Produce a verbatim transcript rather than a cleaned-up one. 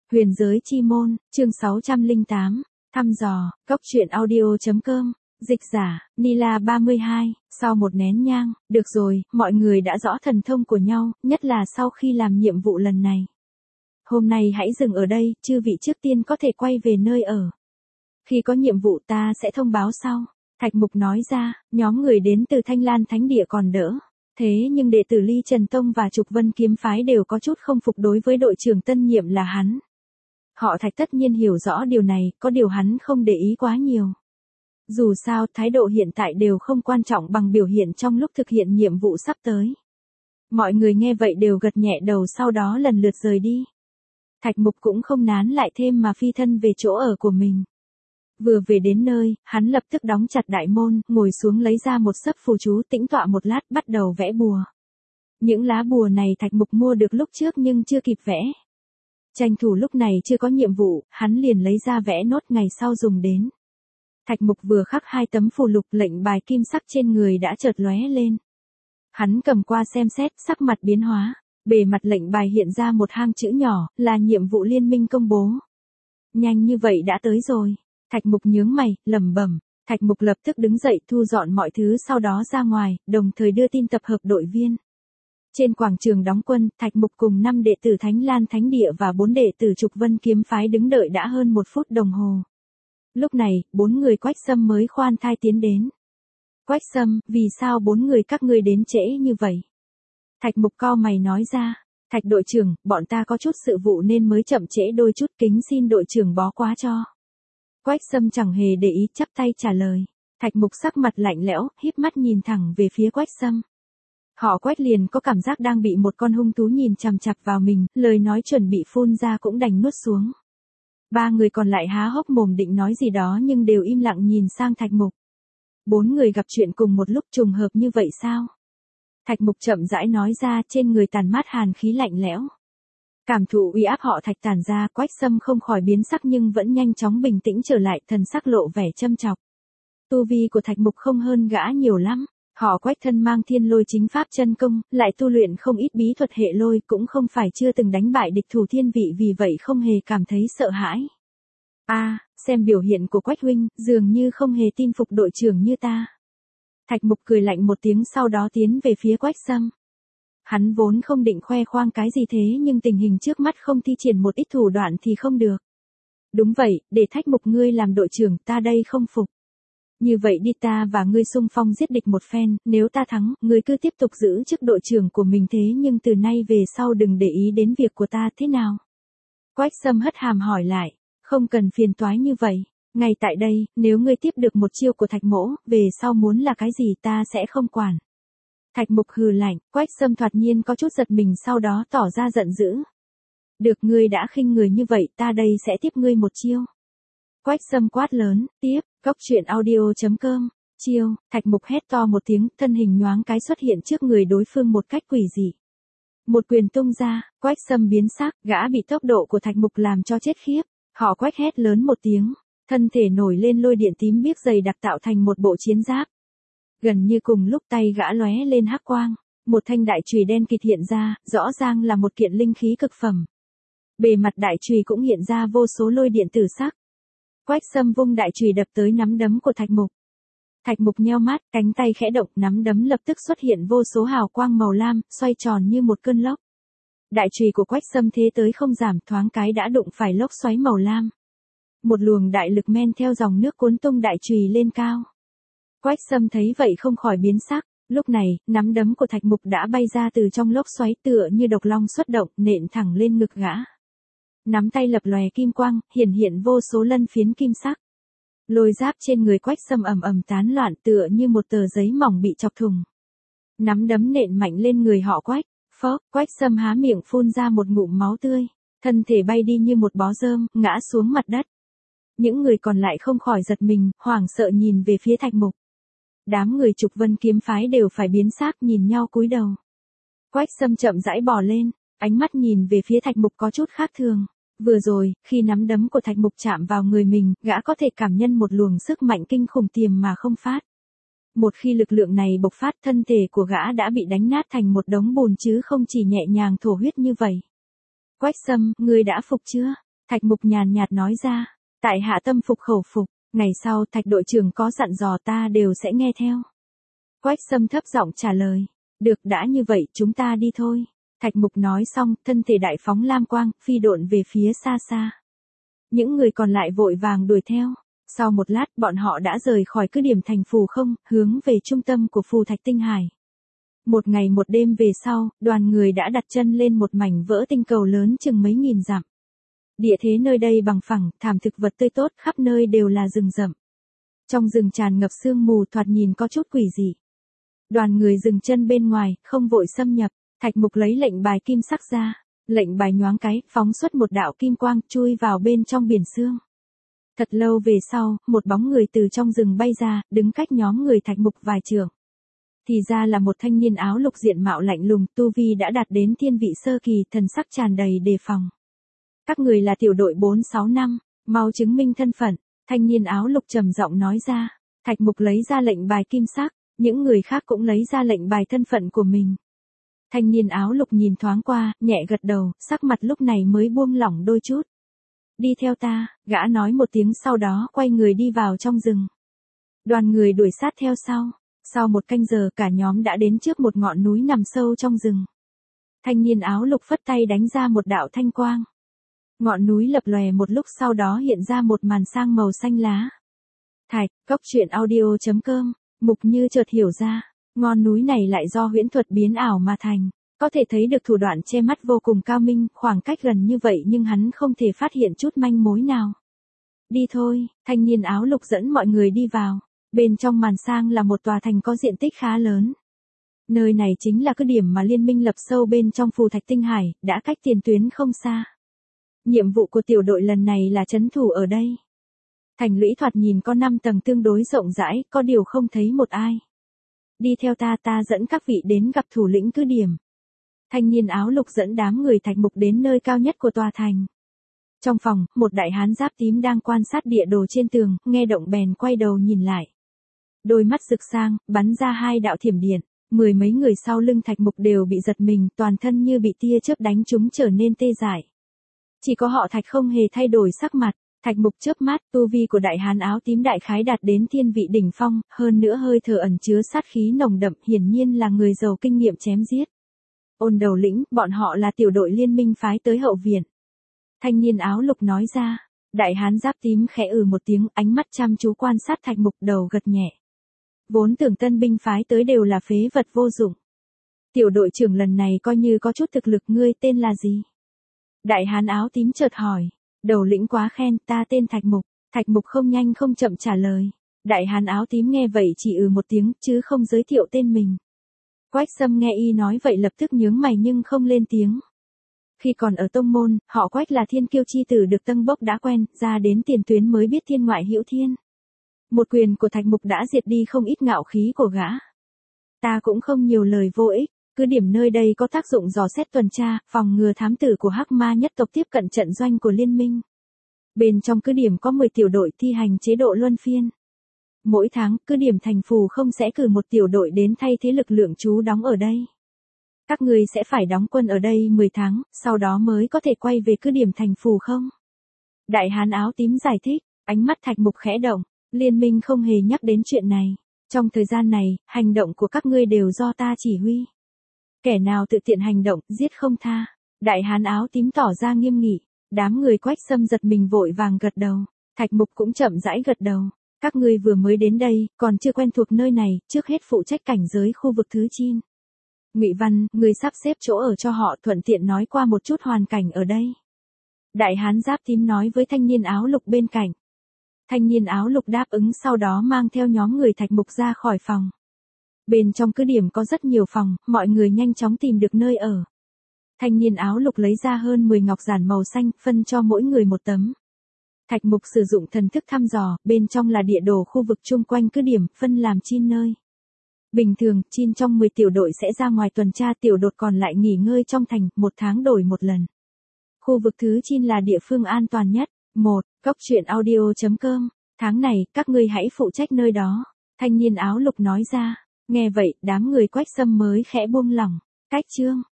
Huyền giới chi môn, chương sáu trăm lẻ tám, thăm dò, cốc truyện audio.com, dịch giả, Nila ba mươi hai, sau một nén nhang, được rồi, mọi người đã rõ thần thông của nhau, nhất là sau khi làm nhiệm vụ lần này. Hôm nay hãy dừng ở đây, chư vị trước tiên có thể quay về nơi ở. Khi có nhiệm vụ ta sẽ thông báo sau. Thạch Mục nói ra, nhóm người đến từ Thanh Lan Thánh Địa còn đỡ. Thế nhưng đệ tử Ly Trần Tông và Trục Vân Kiếm Phái đều có chút không phục đối với đội trưởng tân nhiệm là hắn. Họ Thạch tất nhiên hiểu rõ điều này, có điều hắn không để ý quá nhiều. Dù sao, thái độ hiện tại đều không quan trọng bằng biểu hiện trong lúc thực hiện nhiệm vụ sắp tới. Mọi người nghe vậy đều gật nhẹ đầu, sau đó lần lượt rời đi. Thạch Mục cũng không nán lại thêm mà phi thân về chỗ ở của mình. Vừa về đến nơi, hắn lập tức đóng chặt đại môn, ngồi xuống lấy ra một sấp phù chú, tĩnh tọa một lát, bắt đầu vẽ bùa. Những lá bùa này Thạch Mục mua được lúc trước nhưng chưa kịp vẽ. Tranh thủ lúc này chưa có nhiệm vụ, hắn liền lấy ra vẽ nốt ngày sau dùng đến. Thạch Mục vừa khắc hai tấm phù lục, lệnh bài kim sắc trên người đã chợt lóe lên. Hắn cầm qua xem xét, sắc mặt biến hóa. Bề mặt lệnh bài hiện ra một hang chữ nhỏ, là nhiệm vụ liên minh công bố. Nhanh như vậy đã tới rồi. Thạch Mục nhướng mày, lẩm bẩm. Thạch Mục lập tức đứng dậy thu dọn mọi thứ, sau đó ra ngoài, đồng thời đưa tin tập hợp đội viên. Trên quảng trường đóng quân, Thạch Mục cùng năm đệ tử Thánh Lan Thánh Địa và bốn đệ tử Trục Vân Kiếm Phái đứng đợi đã hơn một phút đồng hồ. Lúc này, bốn người Quách Sâm mới khoan thai tiến đến. Quách Sâm, vì sao bốn người các ngươi đến trễ như vậy? Thạch Mục cau mày nói ra. Thạch đội trưởng, bọn ta có chút sự vụ nên mới chậm trễ đôi chút, kính xin đội trưởng bó quá cho. Quách Sâm chẳng hề để ý, chắp tay trả lời. Thạch Mục sắc mặt lạnh lẽo, híp mắt nhìn thẳng về phía Quách Sâm. Họ Quách liền có cảm giác đang bị một con hung thú nhìn chằm chằm vào mình, lời nói chuẩn bị phun ra cũng đành nuốt xuống. Ba người còn lại há hốc mồm định nói gì đó nhưng đều im lặng nhìn sang Thạch Mục. Bốn người gặp chuyện cùng một lúc, trùng hợp như vậy sao? Thạch Mục chậm rãi nói ra, trên người tàn mát hàn khí lạnh lẽo. Cảm thụ uy áp họ Thạch tản ra, Quách Sâm không khỏi biến sắc nhưng vẫn nhanh chóng bình tĩnh trở lại, thần sắc lộ vẻ châm chọc. Tu vi của Thạch Mục không hơn gã nhiều lắm. Họ Quách thân mang thiên lôi chính pháp chân công, lại tu luyện không ít bí thuật hệ lôi, cũng không phải chưa từng đánh bại địch thủ thiên vị, vì vậy không hề cảm thấy sợ hãi. A, à, xem biểu hiện của Quách huynh, dường như không hề tin phục đội trưởng như ta. Thạch Mục cười lạnh một tiếng, sau đó tiến về phía Quách Sâm. Hắn vốn không định khoe khoang cái gì thế nhưng tình hình trước mắt không thi triển một ít thủ đoạn thì không được. Đúng vậy, để Thạch Mục ngươi làm đội trưởng, ta đây không phục. Như vậy đi, ta và ngươi xung phong giết địch một phen, nếu ta thắng, ngươi cứ tiếp tục giữ chức đội trưởng của mình, thế nhưng từ nay về sau đừng để ý đến việc của ta, thế nào? Quách Sâm hất hàm hỏi lại, không cần phiền toái như vậy. Ngay tại đây, nếu ngươi tiếp được một chiêu của Thạch mỗ, về sau muốn là cái gì ta sẽ không quản. Thạch Mục hừ lạnh, Quách Sâm thoạt nhiên có chút giật mình, sau đó tỏ ra giận dữ. Được, ngươi đã khinh người như vậy, ta đây sẽ tiếp ngươi một chiêu. Quách Sâm quát lớn, tiếp, cốc truyện audio.com, chiêu, Thạch Mục hét to một tiếng, thân hình nhoáng cái xuất hiện trước người đối phương một cách quỷ dị. Một quyền tung ra, Quách Sâm biến sắc, gã bị tốc độ của Thạch Mục làm cho chết khiếp. Họ Quách hét lớn một tiếng, thân thể nổi lên lôi điện tím biếc dày đặc tạo thành một bộ chiến giáp. Gần như cùng lúc tay gã lóe lên hắc quang, một thanh đại chùy đen kịt hiện ra, rõ ràng là một kiện linh khí cực phẩm. Bề mặt đại chùy cũng hiện ra vô số lôi điện tử sắc. Quách Sâm vung đại chùy đập tới nắm đấm của Thạch Mục. Thạch Mục nheo mắt, cánh tay khẽ động, nắm đấm lập tức xuất hiện vô số hào quang màu lam, xoay tròn như một cơn lốc. Đại chùy của Quách Sâm thế tới không giảm, thoáng cái đã đụng phải lốc xoáy màu lam. Một luồng đại lực men theo dòng nước cuốn tung đại chùy lên cao. Quách Sâm thấy vậy không khỏi biến sắc, lúc này, nắm đấm của Thạch Mục đã bay ra từ trong lốc xoáy, tựa như độc long xuất động, nện thẳng lên ngực gã. Nắm tay lập lòe kim quang, hiển hiện vô số lân phiến kim sắc. Lôi giáp trên người Quách Sâm ầm ầm tán loạn, tựa như một tờ giấy mỏng bị chọc thùng. Nắm đấm nện mạnh lên người họ Quách, phốc, Quách Sâm há miệng phun ra một ngụm máu tươi, thân thể bay đi như một bó rơm, ngã xuống mặt đất. Những người còn lại không khỏi giật mình, hoảng sợ nhìn về phía Thạch Mục. Đám người Trục Vân Kiếm Phái đều phải biến sắc, nhìn nhau cúi đầu. Quách Sâm chậm rãi bò lên, ánh mắt nhìn về phía Thạch Mục có chút khác thường. Vừa rồi, khi nắm đấm của Thạch Mục chạm vào người mình, gã có thể cảm nhận một luồng sức mạnh kinh khủng tiềm mà không phát. Một khi lực lượng này bộc phát, thân thể của gã đã bị đánh nát thành một đống bùn chứ không chỉ nhẹ nhàng thổ huyết như vậy. Quách Sâm, ngươi đã phục chưa? Thạch Mục nhàn nhạt nói ra, tại hạ tâm phục khẩu phục, ngày sau Thạch đội trưởng có dặn dò ta đều sẽ nghe theo. Quách Sâm thấp giọng trả lời, được đã như vậy chúng ta đi thôi. Thạch Mục nói xong, thân thể đại phóng lam quang, phi độn về phía xa xa. Những người còn lại vội vàng đuổi theo. Sau một lát, bọn họ đã rời khỏi cứ điểm thành phù không, hướng về trung tâm của phù thạch tinh hải. Một ngày một đêm về sau, đoàn người đã đặt chân lên một mảnh vỡ tinh cầu lớn chừng mấy nghìn dặm. Địa thế nơi đây bằng phẳng, thảm thực vật tươi tốt, khắp nơi đều là rừng rậm. Trong rừng tràn ngập sương mù thoạt nhìn có chút quỷ dị. Đoàn người dừng chân bên ngoài, không vội xâm nhập. Thạch Mục lấy lệnh bài kim sắc ra, lệnh bài nhoáng cái, phóng xuất một đạo kim quang, chui vào bên trong biển sương. Thật lâu về sau, một bóng người từ trong rừng bay ra, đứng cách nhóm người Thạch Mục vài trượng. Thì ra là một thanh niên áo lục diện mạo lạnh lùng, tu vi đã đạt đến thiên vị sơ kỳ, thần sắc tràn đầy đề phòng. Các người là tiểu đội bốn sáu năm, mau chứng minh thân phận, thanh niên áo lục trầm giọng nói ra. Thạch Mục lấy ra lệnh bài kim sắc, những người khác cũng lấy ra lệnh bài thân phận của mình. Thanh niên áo lục nhìn thoáng qua, nhẹ gật đầu, sắc mặt lúc này mới buông lỏng đôi chút. Đi theo ta, gã nói một tiếng sau đó quay người đi vào trong rừng. Đoàn người đuổi sát theo sau. Sau một canh giờ cả nhóm đã đến trước một ngọn núi nằm sâu trong rừng. Thanh niên áo lục phất tay đánh ra một đạo thanh quang. Ngọn núi lập lòe một lúc sau đó hiện ra một màn sang màu xanh lá. Thạch, cốc truyện audio chấm com, Mục Như chợt hiểu ra, ngọn núi này lại do huyễn thuật biến ảo mà thành. Có thể thấy được thủ đoạn che mắt vô cùng cao minh, khoảng cách gần như vậy nhưng hắn không thể phát hiện chút manh mối nào. Đi thôi, thanh niên áo lục dẫn mọi người đi vào. Bên trong màn sang là một tòa thành có diện tích khá lớn. Nơi này chính là cứ điểm mà liên minh lập sâu bên trong phù thạch tinh hải, đã cách tiền tuyến không xa. Nhiệm vụ của tiểu đội lần này là trấn thủ ở đây. Thành lũy thoạt nhìn có năm tầng tương đối rộng rãi, có điều không thấy một ai. Đi theo ta, ta dẫn các vị đến gặp thủ lĩnh cứ điểm. Thanh niên áo lục dẫn đám người Thạch Mục đến nơi cao nhất của tòa thành. Trong phòng, một đại hán giáp tím đang quan sát địa đồ trên tường, nghe động bèn quay đầu nhìn lại. Đôi mắt rực sang, bắn ra hai đạo thiểm điện, mười mấy người sau lưng Thạch Mục đều bị giật mình, toàn thân như bị tia chớp đánh trúng trở nên tê dại. Chỉ có họ Thạch không hề thay đổi sắc mặt, Thạch Mục chớp mắt, tu vi của đại hán áo tím đại khái đạt đến thiên vị đỉnh phong, hơn nữa hơi thở ẩn chứa sát khí nồng đậm, hiển nhiên là người giàu kinh nghiệm chém giết. Ôn đầu lĩnh, bọn họ là tiểu đội liên minh phái tới hậu viện. Thanh niên áo lục nói ra, đại hán giáp tím khẽ ừ một tiếng, ánh mắt chăm chú quan sát Thạch Mục, đầu gật nhẹ. Vốn tưởng tân binh phái tới đều là phế vật vô dụng. Tiểu đội trưởng lần này coi như có chút thực lực, ngươi tên là gì? Đại hán áo tím chợt hỏi. Đầu lĩnh quá khen, ta tên Thạch Mục. Thạch Mục không nhanh không chậm trả lời. Đại hán áo tím nghe vậy chỉ ừ một tiếng, chứ không giới thiệu tên mình. Quách Sâm nghe y nói vậy lập tức nhướng mày nhưng không lên tiếng. Khi còn ở tông môn, họ Quách là thiên kiêu chi tử được Tân Bốc đã quen, ra đến tiền tuyến mới biết thiên ngoại hữu thiên. Một quyền của Thạch Mục đã diệt đi không ít ngạo khí của gã. Ta cũng không nhiều lời vô ích, cứ điểm nơi đây có tác dụng dò xét tuần tra, phòng ngừa thám tử của Hắc Ma nhất tộc tiếp cận trận doanh của liên minh. Bên trong cứ điểm có mười tiểu đội thi hành chế độ luân phiên. Mỗi tháng, cứ điểm thành phù không sẽ cử một tiểu đội đến thay thế lực lượng trú đóng ở đây. Các ngươi sẽ phải đóng quân ở đây mười tháng, sau đó mới có thể quay về cứ điểm thành phù không? Đại hán áo tím giải thích, ánh mắt Thạch Mục khẽ động, liên minh không hề nhắc đến chuyện này. Trong thời gian này, hành động của các ngươi đều do ta chỉ huy. Kẻ nào tự tiện hành động, giết không tha. Đại hán áo tím tỏ ra nghiêm nghị, đám người Quách Sâm giật mình vội vàng gật đầu. Thạch Mục cũng chậm rãi gật đầu. Các ngươi vừa mới đến đây, còn chưa quen thuộc nơi này, trước hết phụ trách cảnh giới khu vực thứ chín. Ngụy Văn, người sắp xếp chỗ ở cho họ, thuận tiện nói qua một chút hoàn cảnh ở đây. Đại hán giáp tím nói với thanh niên áo lục bên cạnh. Thanh niên áo lục đáp ứng, sau đó mang theo nhóm người Thạch Mục ra khỏi phòng. Bên trong cứ điểm có rất nhiều phòng, mọi người nhanh chóng tìm được nơi ở. Thanh niên áo lục lấy ra hơn mười ngọc giản màu xanh, phân cho mỗi người một tấm. Thạch Mục sử dụng thần thức thăm dò, bên trong là địa đồ khu vực chung quanh cứ điểm, phân làm chín nơi. Bình thường, chín trong mười tiểu đội sẽ ra ngoài tuần tra, tiểu đội còn lại nghỉ ngơi trong thành, một tháng đổi một lần. Khu vực thứ chín là địa phương an toàn nhất. một. Cốc truyện audio chấm com. Tháng này, các ngươi hãy phụ trách nơi đó. Thanh niên áo lục nói ra. Nghe vậy, đám người Quách Sâm mới khẽ buông lỏng. Cách chương.